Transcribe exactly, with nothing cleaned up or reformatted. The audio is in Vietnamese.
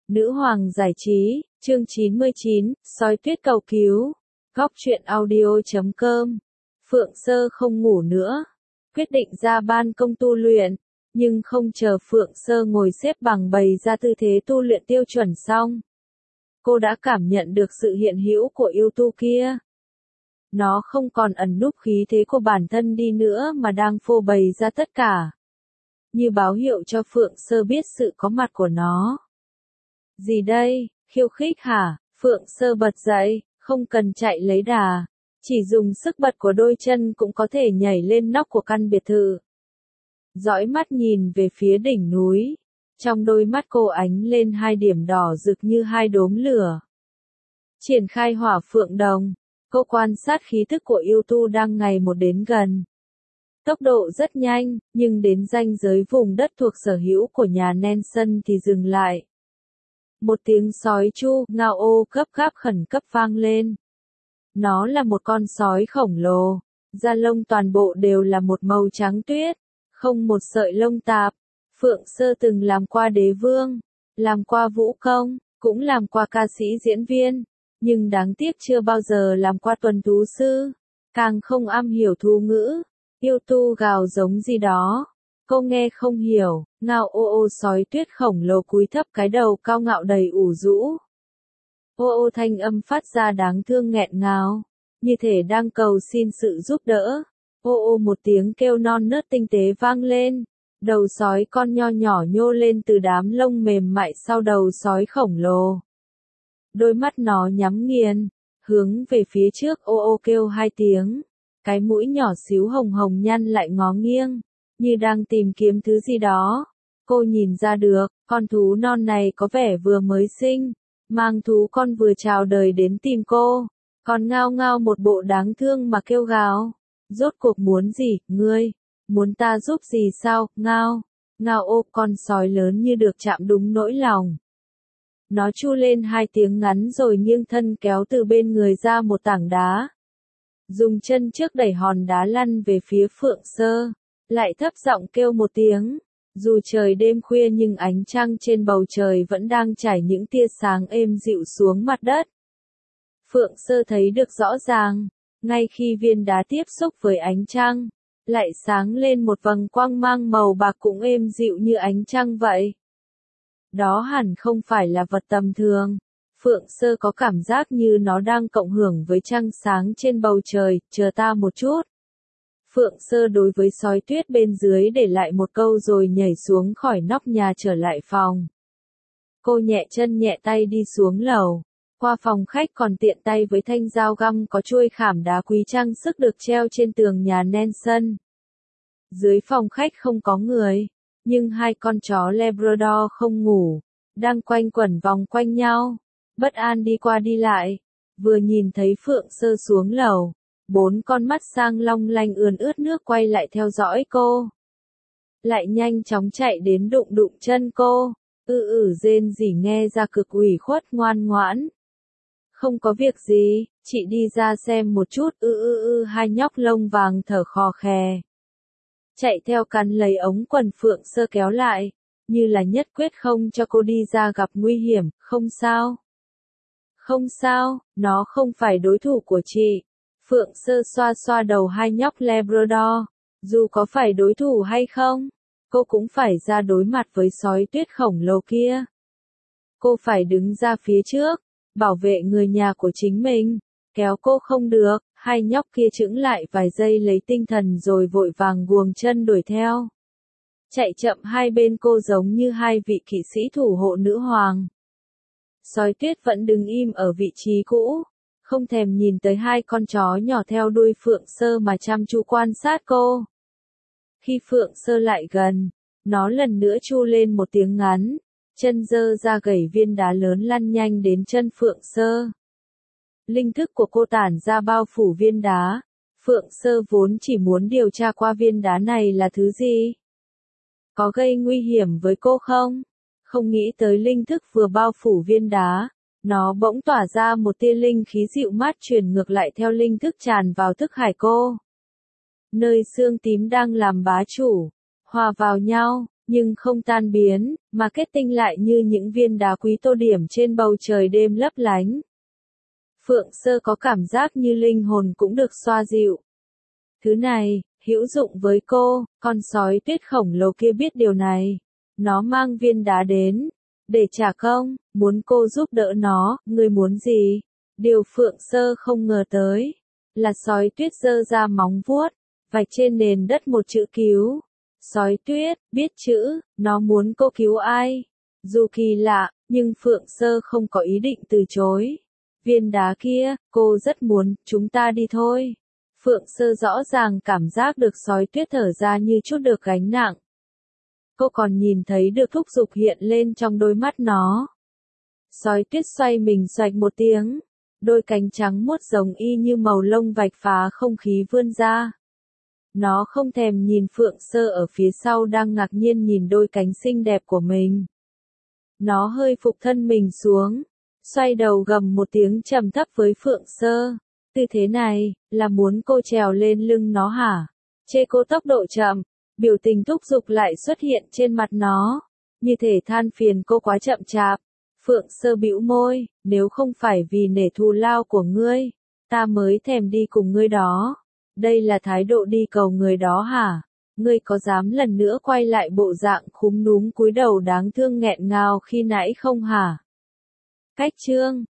Nữ hoàng giải trí, chương chín mươi chín, sói tuyết cầu cứu. Góc truyện audio chấm com. Phượng Sơ không ngủ nữa, quyết định ra ban công tu luyện, nhưng không chờ Phượng Sơ ngồi xếp bằng bày ra tư thế tu luyện tiêu chuẩn xong. Cô đã cảm nhận được sự hiện hữu của yêu tu kia. Nó không còn ẩn núp khí thế của bản thân đi nữa mà đang phô bày ra tất cả. Như báo hiệu cho Phượng Sơ biết sự có mặt của nó. Gì đây, khiêu khích hả? Phượng Sơ bật dậy, không cần chạy lấy đà. Chỉ dùng sức bật của đôi chân cũng có thể nhảy lên nóc của căn biệt thự. Dõi mắt nhìn về phía đỉnh núi. Trong đôi mắt cô ánh lên hai điểm đỏ rực như hai đốm lửa. Triển khai hỏa phượng đồng. Cô quan sát khí thức của yêu tu đang ngày một đến gần. Tốc độ rất nhanh, nhưng đến ranh giới vùng đất thuộc sở hữu của nhà Nelson thì dừng lại. Một tiếng sói chu, ngao ô cấp gáp khẩn cấp vang lên. Nó là một con sói khổng lồ, da lông toàn bộ đều là một màu trắng tuyết, không một sợi lông tạp. Phượng Sơ từng làm qua đế vương, làm qua vũ công, cũng làm qua ca sĩ diễn viên, nhưng đáng tiếc chưa bao giờ làm qua tuần thú sư, càng không am hiểu thú ngữ. Yêu tu gào giống gì đó. Cô nghe không hiểu, ngao ô ô sói tuyết khổng lồ cúi thấp cái đầu cao ngạo đầy ủ rũ. Ô ô thanh âm phát ra đáng thương nghẹn ngào, như thể đang cầu xin sự giúp đỡ. Ô ô một tiếng kêu non nớt tinh tế vang lên, đầu sói con nho nhỏ nhô lên từ đám lông mềm mại sau đầu sói khổng lồ. Đôi mắt nó nhắm nghiền, hướng về phía trước ô ô kêu hai tiếng. Cái mũi nhỏ xíu hồng hồng nhăn lại ngó nghiêng, như đang tìm kiếm thứ gì đó. Cô nhìn ra được, con thú non này có vẻ vừa mới sinh, mang thú con vừa chào đời đến tìm cô, còn ngao ngao một bộ đáng thương mà kêu gào. Rốt cuộc muốn gì, ngươi? Muốn ta giúp gì sao, ngao? Ngao ô, con sói lớn như được chạm đúng nỗi lòng. Nó chu lên hai tiếng ngắn rồi nghiêng thân kéo từ bên người ra một tảng đá. Dùng chân trước đẩy hòn đá lăn về phía Phượng Sơ, lại thấp giọng kêu một tiếng. Dù trời đêm khuya nhưng ánh trăng trên bầu trời vẫn đang trải những tia sáng êm dịu xuống mặt đất. Phượng Sơ thấy được rõ ràng, ngay khi viên đá tiếp xúc với ánh trăng, lại sáng lên một vầng quang mang màu bạc cũng êm dịu như ánh trăng vậy. Đó hẳn không phải là vật tầm thường. Phượng Sơ có cảm giác như nó đang cộng hưởng với trăng sáng trên bầu trời, chờ ta một chút. Phượng Sơ đối với sói tuyết bên dưới để lại một câu rồi nhảy xuống khỏi nóc nhà trở lại phòng. Cô nhẹ chân nhẹ tay đi xuống lầu, qua phòng khách còn tiện tay với thanh dao găm có chuôi khảm đá quý trang sức được treo trên tường nhà Nelson. Dưới phòng khách không có người, nhưng hai con chó Labrador không ngủ, đang quanh quẩn vòng quanh nhau. Bất an đi qua đi lại, vừa nhìn thấy Phượng Sơ xuống lầu, bốn con mắt sang long lanh ươn ướt nước quay lại theo dõi cô. Lại nhanh chóng chạy đến đụng đụng chân cô, ư ử rên rỉ nghe ra cực ủy khuất ngoan ngoãn. Không có việc gì, chị đi ra xem một chút, ư ư ư hai nhóc lông vàng thở khò khè. Chạy theo cắn lấy ống quần Phượng Sơ kéo lại, như là nhất quyết không cho cô đi ra gặp nguy hiểm, không sao. Không sao, nó không phải đối thủ của chị. Phượng Sơ xoa xoa đầu hai nhóc Labrador. Dù có phải đối thủ hay không, cô cũng phải ra đối mặt với sói tuyết khổng lồ kia. Cô phải đứng ra phía trước, bảo vệ người nhà của chính mình. Kéo cô không được, hai nhóc kia chững lại vài giây lấy tinh thần rồi vội vàng guồng chân đuổi theo. Chạy chậm hai bên cô giống như hai vị kỵ sĩ thủ hộ nữ hoàng. Sói tuyết vẫn đứng im ở vị trí cũ, không thèm nhìn tới hai con chó nhỏ theo đuôi Phượng Sơ mà chăm chú quan sát cô. Khi Phượng Sơ lại gần, nó lần nữa chu lên một tiếng ngắn, chân giơ ra gẩy viên đá lớn lăn nhanh đến chân Phượng Sơ. Linh thức của cô tản ra bao phủ viên đá. Phượng Sơ vốn chỉ muốn điều tra qua viên đá này là thứ gì. Có gây nguy hiểm với cô không? Không nghĩ tới linh thức vừa bao phủ viên đá, nó bỗng tỏa ra một tia linh khí dịu mát truyền ngược lại theo linh thức tràn vào thức hải cô. Nơi xương tím đang làm bá chủ, hòa vào nhau, nhưng không tan biến, mà kết tinh lại như những viên đá quý tô điểm trên bầu trời đêm lấp lánh. Phượng Sơ có cảm giác như linh hồn cũng được xoa dịu. Thứ này, hữu dụng với cô, con sói tuyết khổng lồ kia biết điều này. Nó mang viên đá đến, để trả công, muốn cô giúp đỡ nó, ngươi muốn gì? Điều Phượng Sơ không ngờ tới, là sói tuyết giơ ra móng vuốt, vạch trên nền đất một chữ cứu. Sói tuyết, biết chữ, nó muốn cô cứu ai? Dù kỳ lạ, nhưng Phượng Sơ không có ý định từ chối. Viên đá kia, cô rất muốn, chúng ta đi thôi. Phượng Sơ rõ ràng cảm giác được sói tuyết thở ra như chút được gánh nặng. Cô còn nhìn thấy được thúc giục hiện lên trong đôi mắt nó. Sói tuyết xoay mình xoạch một tiếng, đôi cánh trắng muốt giống y như màu lông vạch phá không khí vươn ra. Nó không thèm nhìn Phượng Sơ ở phía sau đang ngạc nhiên nhìn đôi cánh xinh đẹp của mình. Nó hơi phục thân mình xuống, xoay đầu gầm một tiếng trầm thấp với Phượng Sơ. Tư thế này, là muốn cô trèo lên lưng nó hả? Chê cô tốc độ chậm, biểu tình thúc giục lại xuất hiện trên mặt nó, như thể than phiền cô quá chậm chạp. Phượng Sơ bĩu môi, nếu không phải vì nể thù lao của ngươi, ta mới thèm đi cùng ngươi đó. Đây là thái độ đi cầu người đó hả? Ngươi có dám lần nữa quay lại bộ dạng khúm núm cúi đầu đáng thương nghẹn ngào khi nãy không hả? Cách chương